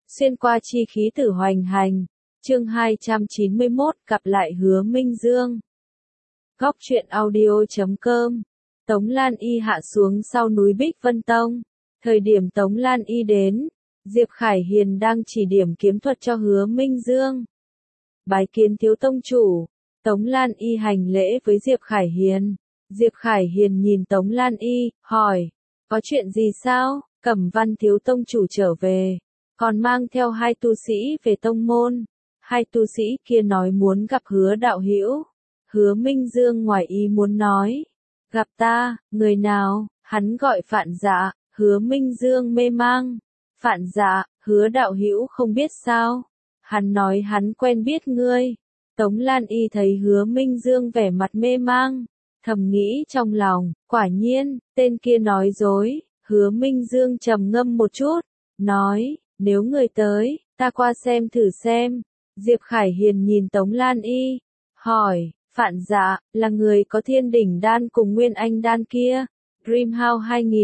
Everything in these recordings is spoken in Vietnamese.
Xuyên qua chi khí tử hoành hành. Chương 291, gặp lại Hứa Minh Dương. Góc truyện audio.com. Tống Lan Y hạ xuống sau núi Bích Vân Tông. Thời điểm Tống Lan Y đến, Diệp Khải Hiền đang chỉ điểm kiếm thuật cho Hứa Minh Dương. Bái kiến thiếu tông chủ. Tống Lan Y hành lễ với Diệp Khải Hiền. Diệp Khải Hiền nhìn Tống Lan Y, hỏi, có chuyện gì sao? Cẩm Văn thiếu tông chủ trở về, còn mang theo hai tu sĩ về tông môn. Hai tu sĩ kia nói muốn gặp Hứa đạo hữu. Hứa Minh Dương ngoài ý muốn nói, gặp ta, người nào? Hắn gọi Phạn Dạ. Hứa Minh Dương mê mang, Phạn Dạ, Hứa đạo hữu không biết sao? Hắn nói hắn quen biết ngươi. Tống Lan Y thấy Hứa Minh Dương vẻ mặt mê mang, thầm nghĩ trong lòng, quả nhiên, tên kia nói dối. Hứa Minh Dương trầm ngâm một chút, nói, nếu người tới, ta qua xem thử xem. Diệp Khải Hiền nhìn Tống Lan Y, hỏi, Phạn Dạ, là người có Thiên Đỉnh Đan cùng Nguyên Anh Đan kia, Dream House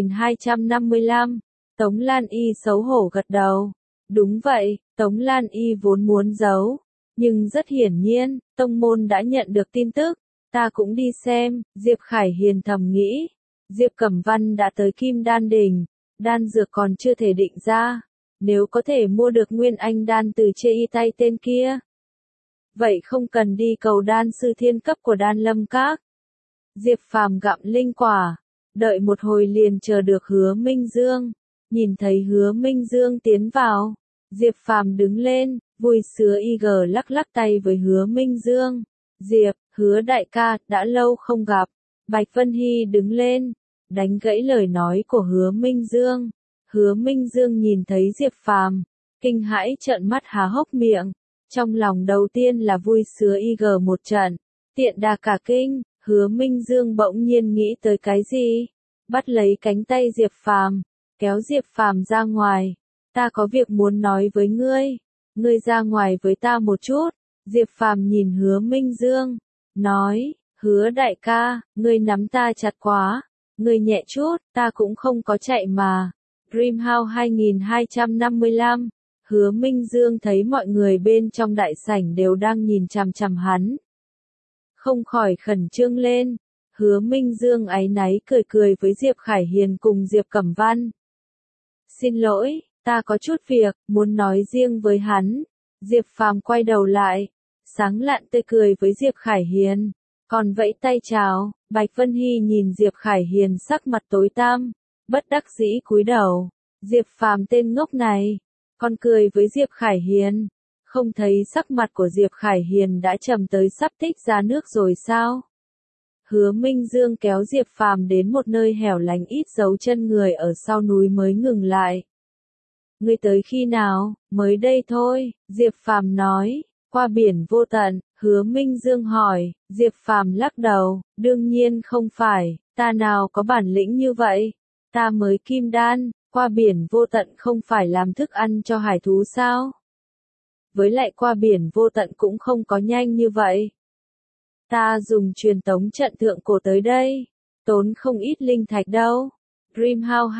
2255. Tống Lan Y xấu hổ gật đầu. Đúng vậy, Tống Lan Y vốn muốn giấu, nhưng rất hiển nhiên, tông môn đã nhận được tin tức, ta cũng đi xem. Diệp Khải Hiền thầm nghĩ, Diệp Cẩm Văn đã tới Kim Đan Đỉnh, đan dược còn chưa thể định ra, nếu có thể mua được Nguyên Anh Đan từ chê y tay tên kia, vậy không cần đi cầu đan sư thiên cấp của Đan Lâm Các. Diệp Phàm gặm linh quả, đợi một hồi liền chờ được Hứa Minh Dương. Nhìn thấy Hứa Minh Dương tiến vào, Diệp Phàm đứng lên, vui sướng lắc lắc tay với Hứa Minh Dương. Diệp, Hứa đại ca, đã lâu không gặp. Bạch Vân Hy đứng lên, đánh gãy lời nói của Hứa Minh Dương. Hứa Minh Dương nhìn thấy Diệp Phàm, kinh hãi trợn mắt há hốc miệng. Trong lòng đầu tiên là vui sướng một trận, tiện đà cả kinh. Hứa Minh Dương bỗng nhiên nghĩ tới cái gì, bắt lấy cánh tay Diệp Phàm, kéo Diệp Phàm ra ngoài. Ta có việc muốn nói với ngươi, ngươi ra ngoài với ta một chút. Diệp Phàm nhìn Hứa Minh Dương, nói, Hứa đại ca, ngươi nắm ta chặt quá, ngươi nhẹ chút, ta cũng không có chạy mà. Dream House 2255. Hứa Minh Dương thấy mọi người bên trong đại sảnh đều đang nhìn chằm chằm hắn, không khỏi khẩn trương lên. Hứa Minh Dương áy náy cười cười với Diệp Khải Hiền cùng Diệp Cẩm Văn. Xin lỗi, ta có chút việc, muốn nói riêng với hắn. Diệp Phàm quay đầu lại, sáng lạn tươi cười với Diệp Khải Hiền, còn vẫy tay chào. Bạch Vân Hy nhìn Diệp Khải Hiền sắc mặt tối tăm, bất đắc dĩ cúi đầu. Diệp Phàm tên ngốc này, còn cười với Diệp Khải Hiền. Không thấy sắc mặt của Diệp Khải Hiền đã trầm tới sắp tích ra nước rồi sao? Hứa Minh Dương kéo Diệp Phàm đến một nơi hẻo lánh ít dấu chân người ở sau núi mới ngừng lại. Ngươi tới khi nào? Mới đây thôi, Diệp Phàm nói. Qua biển vô tận. Hứa Minh Dương hỏi. Diệp Phàm lắc đầu, đương nhiên không phải, ta nào có bản lĩnh như vậy. Ta mới kim đan, qua biển vô tận không phải làm thức ăn cho hải thú sao? Với lại qua biển vô tận cũng không có nhanh như vậy. Ta dùng truyền tống trận thượng cổ tới đây, tốn không ít linh thạch đâu. Dream House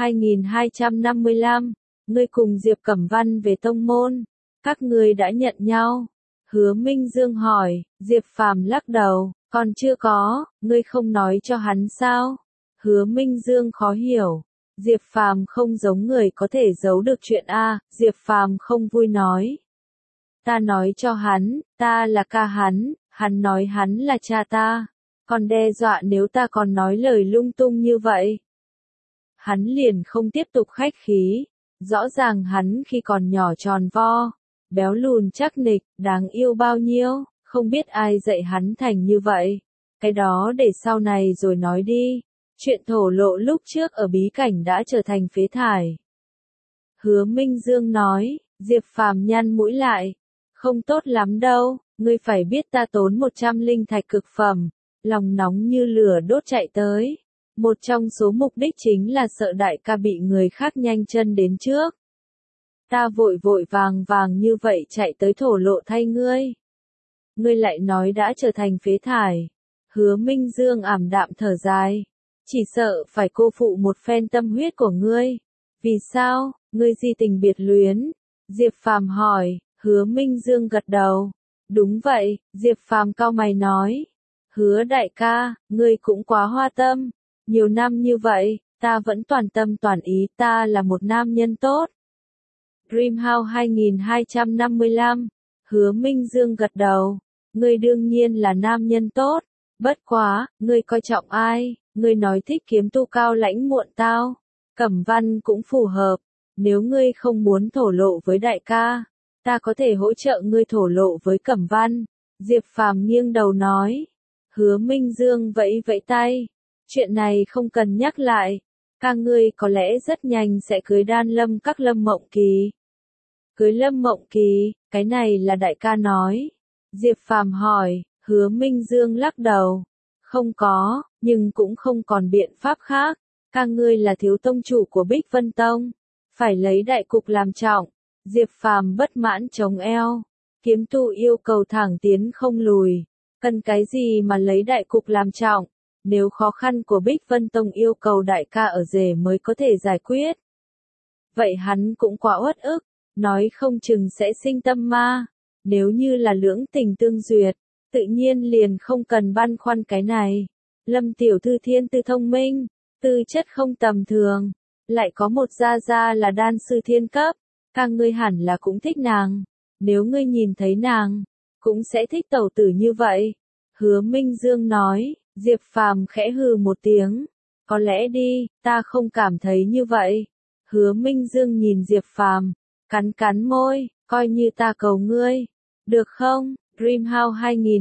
2255. Ngươi cùng Diệp Cẩm Văn về tông môn, các ngươi đã nhận nhau? Hứa Minh Dương hỏi. Diệp Phàm lắc đầu, còn chưa có, ngươi không nói cho hắn sao? Hứa Minh Dương khó hiểu. Diệp Phàm không giống người có thể giấu được chuyện a. Diệp Phàm không vui nói. Ta nói cho hắn, ta là ca hắn, hắn nói hắn là cha ta, còn đe dọa nếu ta còn nói lời lung tung như vậy. Hắn liền không tiếp tục khách khí, rõ ràng hắn khi còn nhỏ tròn vo, béo lùn chắc nịch, đáng yêu bao nhiêu, không biết ai dạy hắn thành như vậy. Cái đó để sau này rồi nói đi. Chuyện thổ lộ lúc trước ở bí cảnh đã trở thành phế thải. Hứa Minh Dương nói. Diệp Phàm nhăn mũi lại. Không tốt lắm đâu, ngươi phải biết ta tốn 100 linh thạch cực phẩm, lòng nóng như lửa đốt chạy tới. Một trong số mục đích chính là sợ đại ca bị người khác nhanh chân đến trước. Ta vội vội vàng vàng như vậy chạy tới thổ lộ thay ngươi. Ngươi lại nói đã trở thành phế thải. Hứa Minh Dương ảm đạm thở dài. Chỉ sợ phải cô phụ một phen tâm huyết của ngươi. Vì sao? Ngươi di tình biệt luyến, Diệp Phàm hỏi. Hứa Minh Dương gật đầu. Đúng vậy, Diệp Phàm cau mày nói. Hứa đại ca, ngươi cũng quá hoa tâm. Nhiều năm như vậy, ta vẫn toàn tâm toàn ý, ta là một nam nhân tốt. Dreamhouse 2255. Hứa Minh Dương gật đầu. Ngươi đương nhiên là nam nhân tốt. Bất quá, ngươi coi trọng ai? Ngươi nói thích kiếm tu cao lãnh muộn tao. Cẩm Văn cũng phù hợp. Nếu ngươi không muốn thổ lộ với đại ca, ta có thể hỗ trợ ngươi thổ lộ với Cẩm Văn. Diệp Phàm nghiêng đầu nói. Hứa Minh Dương vẫy vẫy tay. Chuyện này không cần nhắc lại. Ca ngươi có lẽ rất nhanh sẽ cưới Đan Lâm các Lâm Mộng Kỳ. Cưới Lâm Mộng Kỳ, cái này là đại ca nói. Diệp Phàm hỏi. Hứa Minh Dương lắc đầu. Không có, nhưng cũng không còn biện pháp khác. Ca ngươi là thiếu tông chủ của Bích Vân Tông. Phải lấy đại cục làm trọng. Diệp Phàm bất mãn chống eo. Kiếm tu yêu cầu thẳng tiến không lùi. Cần cái gì mà lấy đại cục làm trọng? Nếu khó khăn của Bích Vân Tông yêu cầu đại ca ở rể mới có thể giải quyết. Vậy hắn cũng quá uất ức. Nói không chừng sẽ sinh tâm ma. Nếu như là lưỡng tình tương duyệt, tự nhiên liền không cần băn khoăn cái này. Lâm tiểu thư thiên tư thông minh, tư chất không tầm thường, lại có một gia gia là đan sư thiên cấp, ca ngươi hẳn là cũng thích nàng. Nếu ngươi nhìn thấy nàng, cũng sẽ thích tẩu tử như vậy. Hứa Minh Dương nói. Diệp Phàm khẽ hừ một tiếng. Có lẽ đi, ta không cảm thấy như vậy. Hứa Minh Dương nhìn Diệp Phàm, cắn cắn môi, coi như ta cầu ngươi. Được không? Dreamhouse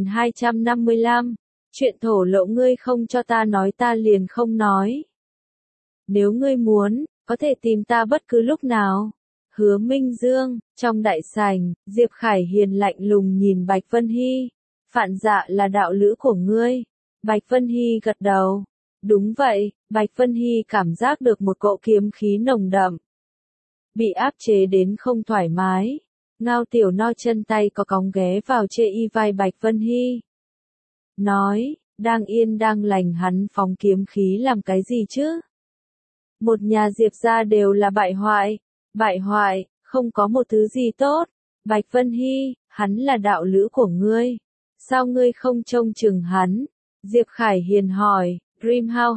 2255. Chuyện thổ lộ ngươi không cho ta nói ta liền không nói. Nếu ngươi muốn, có thể tìm ta bất cứ lúc nào. Hứa Minh Dương. Trong đại sảnh, Diệp Khải Hiền lạnh lùng nhìn Bạch Vân Hy. Phạn Dạ là đạo lữ của ngươi. Bạch Vân Hy gật đầu. Đúng vậy, Bạch Vân Hy cảm giác được một cỗ kiếm khí nồng đậm. Bị áp chế đến không thoải mái. Ngao Tiểu No chân tay có cong ghé vào chê y vai Bạch Vân Hy. Nói, đang yên đang lành hắn phóng kiếm khí làm cái gì chứ? Một nhà Diệp gia đều là bại hoại, không có một thứ gì tốt. Bạch Vân Hy, hắn là đạo lữ của ngươi. Sao ngươi không trông chừng hắn? Diệp Khải Hiền hỏi. Dreamhouse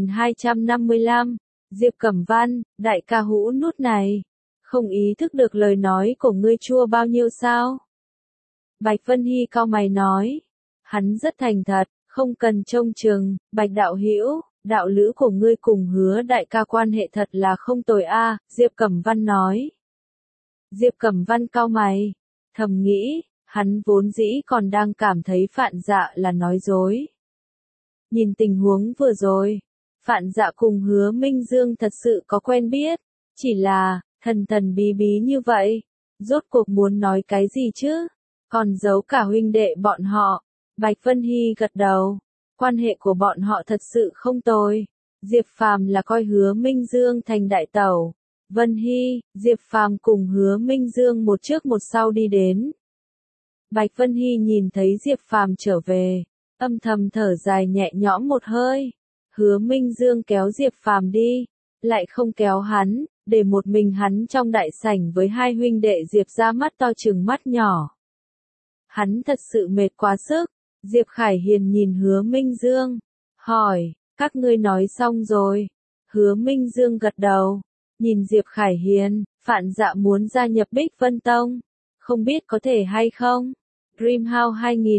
2255. Diệp Cẩm Văn, đại ca hũ nút này. Không ý thức được lời nói của ngươi chua bao nhiêu sao? Bạch Vân Hy cau mày nói. Hắn rất thành thật, không cần trông chừng. Bạch đạo hữu, đạo lữ của ngươi cùng Hứa đại ca quan hệ thật là không tồi a. Diệp Cẩm Văn nói. Diệp Cẩm Văn cau mày, thầm nghĩ, hắn vốn dĩ còn đang cảm thấy Phạn Dạ là nói dối. Nhìn tình huống vừa rồi, Phạn Dạ cùng Hứa Minh Dương thật sự có quen biết, chỉ là, thần thần bí bí như vậy, rốt cuộc muốn nói cái gì chứ, còn giấu cả huynh đệ bọn họ. Bạch Vân Hy gật đầu, quan hệ của bọn họ thật sự không tồi. Diệp Phàm là coi Hứa Minh Dương thành đại tẩu. Vân Hy, Diệp Phàm cùng Hứa Minh Dương một trước một sau đi đến. Bạch Vân Hy nhìn thấy Diệp Phàm trở về, âm thầm thở dài nhẹ nhõm một hơi. Hứa Minh Dương kéo Diệp Phàm đi, lại không kéo hắn, để một mình hắn trong đại sảnh với hai huynh đệ Diệp ra mắt to chừng mắt nhỏ. Hắn thật sự mệt quá sức. Diệp Khải Hiền nhìn Hứa Minh Dương, hỏi, các ngươi nói xong rồi. Hứa Minh Dương gật đầu, nhìn Diệp Khải Hiền, Phạn Dạ muốn gia nhập Bích Vân Tông, không biết có thể hay không. Dreamhouse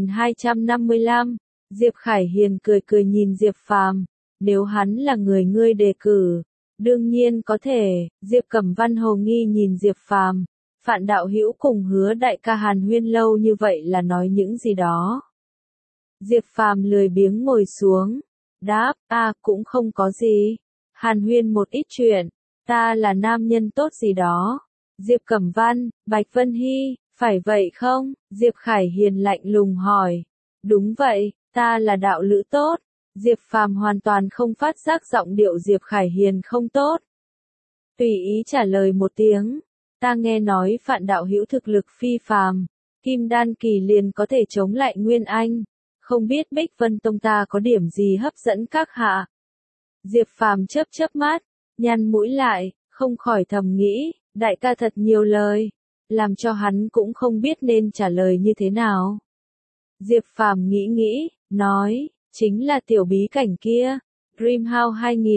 2255. Diệp Khải Hiền cười cười nhìn Diệp Phàm, nếu hắn là người ngươi đề cử, đương nhiên có thể. Diệp Cẩm Văn hồ nghi nhìn Diệp Phàm, Phạn đạo hữu cùng Hứa đại ca hàn huyên lâu như vậy là nói những gì đó. Diệp Phàm lười biếng ngồi xuống, đáp, cũng không có gì, hàn huyên một ít chuyện, ta là nam nhân tốt gì đó. Diệp Cẩm Văn, Bạch Vân Hy, phải vậy không? Diệp Khải Hiền lạnh lùng hỏi. Đúng vậy, ta là đạo lữ tốt. Diệp Phàm hoàn toàn không phát giác giọng điệu Diệp Khải Hiền không tốt. Tùy ý trả lời một tiếng, ta nghe nói Phạn đạo hữu thực lực phi phàm, Kim Đan kỳ liền có thể chống lại Nguyên Anh. Không biết Bích Vân Tông ta có điểm gì hấp dẫn các hạ? Diệp Phàm chớp chớp mắt, nhăn mũi lại, không khỏi thầm nghĩ, đại ca thật nhiều lời. làm cho hắn cũng không biết nên trả lời như thế nào. Diệp Phàm nghĩ, nói, chính là tiểu bí cảnh kia, Dreamhouse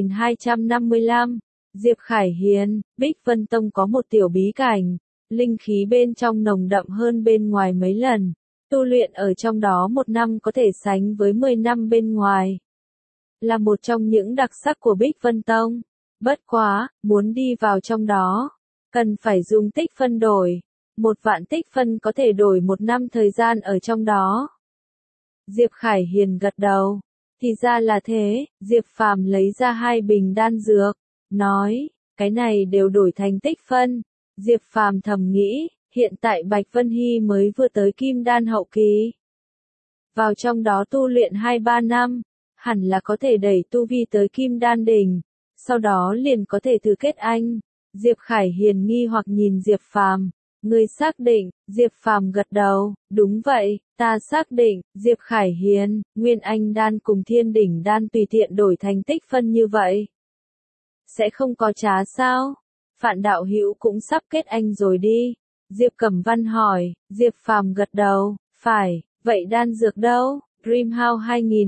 2255, Diệp Khải Hiền, Bích Vân Tông có một tiểu bí cảnh, linh khí bên trong nồng đậm hơn bên ngoài mấy lần, tu luyện ở trong đó 1 năm có thể sánh với 10 năm bên ngoài. Là một trong những đặc sắc của Bích Vân Tông. Bất quá, muốn đi vào trong đó, cần phải dùng tích phân đổi. 1 vạn tích phân có thể đổi 1 năm thời gian ở trong đó. Diệp Khải Hiền gật đầu. Thì ra là thế, Diệp Phàm lấy ra 2 bình đan dược, nói, cái này đều đổi thành tích phân. Diệp Phàm thầm nghĩ, hiện tại Bạch Vân Hy mới vừa tới kim đan hậu kỳ. Vào trong đó tu luyện 2-3 năm, hẳn là có thể đẩy tu vi tới kim đan đỉnh, sau đó liền có thể thử kết anh. Diệp Khải Hiền nghi hoặc nhìn Diệp Phàm, ngươi xác định? Diệp Phàm gật đầu, đúng vậy, ta xác định. Diệp Khải Hiền, Nguyên Anh đan cùng Thiên đỉnh đan tùy tiện đổi thành tích phân như vậy, sẽ không có trá sao? Phạn đạo hữu cũng sắp kết anh rồi đi. Diệp Cẩm Văn hỏi. Diệp Phàm gật đầu, phải, vậy đan dược đâu? Dreamhouse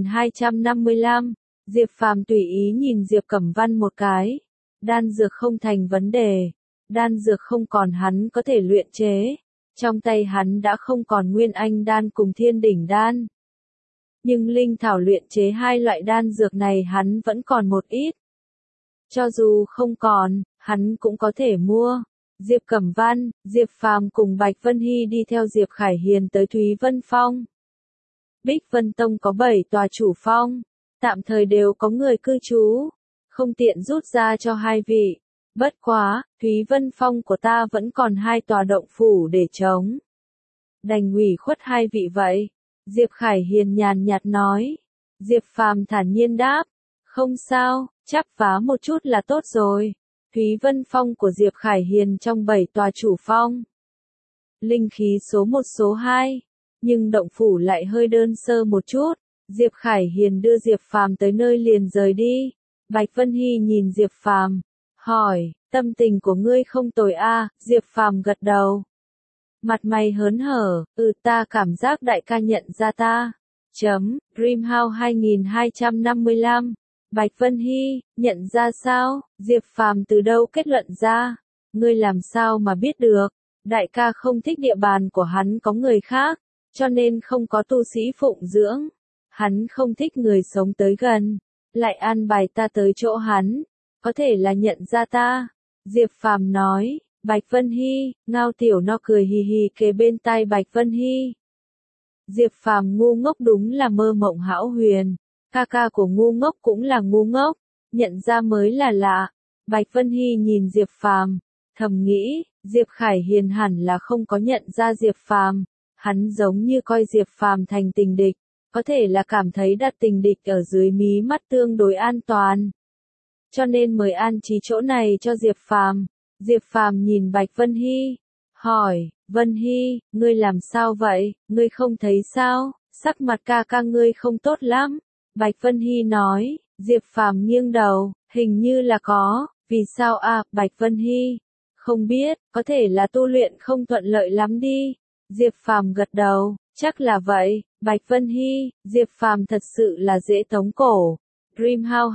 2255. Diệp Phàm tùy ý nhìn Diệp Cẩm Văn một cái. Đan dược không thành vấn đề. Đan dược không còn hắn có thể luyện chế. Trong tay hắn đã không còn Nguyên Anh đan cùng Thiên đỉnh đan. Nhưng linh thảo luyện chế 2 loại đan dược này hắn vẫn còn một ít. Cho dù không còn, hắn cũng có thể mua. Diệp Cẩm Văn, Diệp Phàm cùng Bạch Vân Hy đi theo Diệp Khải Hiền tới Thúy Vân Phong. Bích Vân Tông có 7 tòa chủ phong, tạm thời đều có người cư trú, không tiện rút ra cho 2 vị. Bất quá, Thúy Vân Phong của ta vẫn còn 2 tòa động phủ để trống. Đành ủy khuất 2 vị vậy. Diệp Khải Hiền nhàn nhạt nói. Diệp Phàm thản nhiên đáp. Không sao, chắp vá một chút là tốt rồi. Thúy Vân Phong của Diệp Khải Hiền trong 7 tòa chủ phong. Linh khí số 1 số 2. Nhưng động phủ lại hơi đơn sơ một chút. Diệp Khải Hiền đưa Diệp Phàm tới nơi liền rời đi. Bạch Vân Hy nhìn Diệp Phàm, hỏi, tâm tình của ngươi không tồi a? Diệp Phàm gật đầu. Mặt mày hớn hở, ta cảm giác đại ca nhận ra ta. Dreamhouse 2255. Bạch Vân Hy, nhận ra sao? Diệp Phàm từ đâu kết luận ra? Ngươi làm sao mà biết được? Đại ca không thích địa bàn của hắn có người khác, cho nên không có tu sĩ phụng dưỡng. Hắn không thích người sống tới gần, lại an bài ta tới chỗ hắn, có thể là nhận ra ta. Diệp Phàm nói. Bạch Vân Hy, Ngao Tiểu No cười hì hì kề bên tai Bạch Vân Hy. Diệp Phàm ngu ngốc đúng là mơ mộng hão huyền, ca ca của ngu ngốc cũng là ngu ngốc, nhận ra mới là lạ. Bạch Vân Hy nhìn Diệp Phàm, thầm nghĩ, Diệp Khải Hiền hẳn là không có nhận ra Diệp Phàm, hắn giống như coi Diệp Phàm thành tình địch, có thể là cảm thấy đặt tình địch ở dưới mí mắt tương đối an toàn, cho nên mời an trí chỗ này cho Diệp Phàm. Diệp Phàm nhìn Bạch Vân Hy, hỏi, Vân Hy, ngươi làm sao vậy, ngươi không thấy sao, sắc mặt ca ca ngươi không tốt lắm. Bạch Vân Hy nói. Diệp Phàm nghiêng đầu, hình như là có, vì sao à? Bạch Vân Hy, không biết, có thể là tu luyện không thuận lợi lắm đi. Diệp Phàm gật đầu, chắc là vậy. Bạch Vân Hy, Diệp Phàm thật sự là dễ tống cổ. Dreamhouse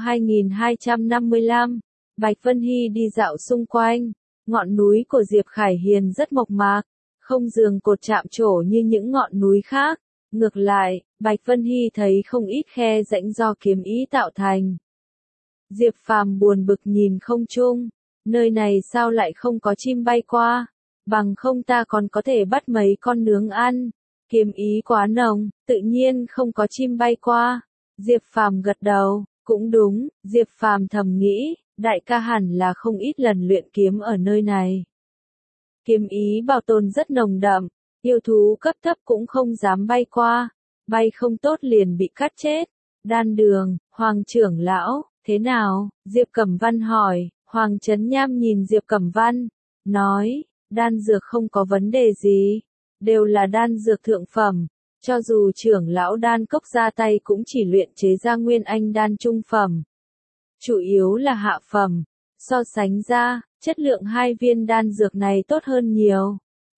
2255. Bạch Vân Hy đi dạo xung quanh, ngọn núi của Diệp Khải Hiền rất mộc mạc, không giường cột chạm trổ như những ngọn núi khác. Ngược lại, Bạch Vân Hy thấy không ít khe rãnh do kiếm ý tạo thành. Diệp Phàm buồn bực nhìn không trung, nơi này sao lại không có chim bay qua, bằng không ta còn có thể bắt mấy con nướng ăn. Kiếm ý quá nồng, tự nhiên không có chim bay qua. Diệp Phàm gật đầu, cũng đúng. Diệp Phàm thầm nghĩ, đại ca hẳn là không ít lần luyện kiếm ở nơi này. Kiếm ý bảo tồn rất nồng đậm, yêu thú cấp thấp cũng không dám bay qua, bay không tốt liền bị cắt chết. Đan Đường, Hoàng trưởng lão, thế nào? Diệp Cẩm Văn hỏi. Hoàng Chấn Nham nhìn Diệp Cẩm Văn, nói, đan dược không có vấn đề gì, đều là đan dược thượng phẩm, cho dù trưởng lão đan cốc ra tay cũng chỉ luyện chế ra Nguyên Anh đan trung phẩm, chủ yếu là hạ phẩm. So sánh ra, chất lượng 2 viên đan dược này tốt hơn nhiều.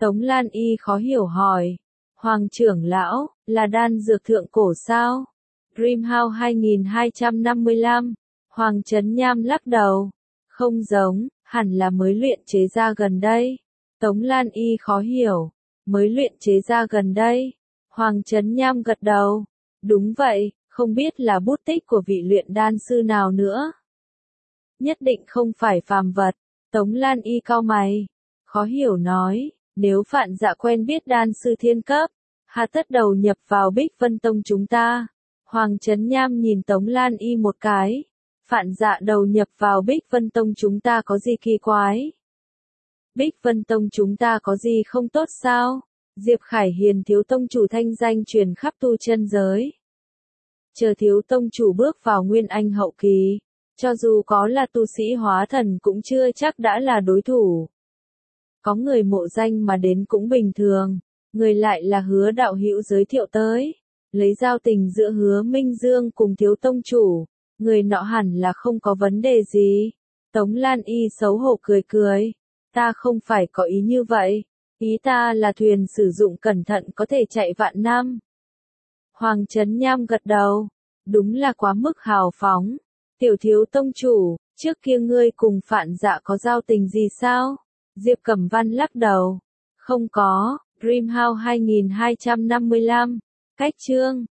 Tống Lan Y khó hiểu hỏi. Hoàng trưởng lão, là đan dược thượng cổ sao? Dreamhouse 2255. Hoàng Trấn Nham lắc đầu. Không giống, hẳn là mới luyện chế ra gần đây. Tống Lan Y khó hiểu. Mới luyện chế ra gần đây. Hoàng Trấn Nham gật đầu. Đúng vậy, không biết là bút tích của vị luyện đan sư nào nữa. Nhất định không phải phàm vật. Tống Lan Y cau mày. Khó hiểu nói, nếu Phạn Dạ quen biết đan sư thiên cấp, hà tất đầu nhập vào Bích Vân Tông chúng ta. Hoàng Trấn Nham nhìn Tống Lan Y một cái. Phạn Dạ đầu nhập vào Bích Vân Tông chúng ta có gì kỳ quái? Bích Vân Tông chúng ta có gì không tốt sao? Diệp Khải Hiền thiếu tông chủ thanh danh truyền khắp tu chân giới. Chờ thiếu tông chủ bước vào Nguyên Anh hậu kỳ, cho dù có là tu sĩ hóa thần cũng chưa chắc đã là đối thủ. Có người mộ danh mà đến cũng bình thường, người lại là Hứa đạo hữu giới thiệu tới, lấy giao tình giữa Hứa Minh Dương cùng thiếu tông chủ, người nọ hẳn là không có vấn đề gì. Tống Lan Y xấu hổ cười cười, ta không phải có ý như vậy, ý ta là thuyền sử dụng cẩn thận có thể chạy vạn năm. Hoàng Trấn Nham gật đầu, đúng là quá mức hào phóng. Tiểu thiếu tông chủ, trước kia ngươi cùng Phạn Dạ có giao tình gì sao? Diệp Cẩm Văn lắc đầu. Không có, Dreamhouse 2255. Cách chương.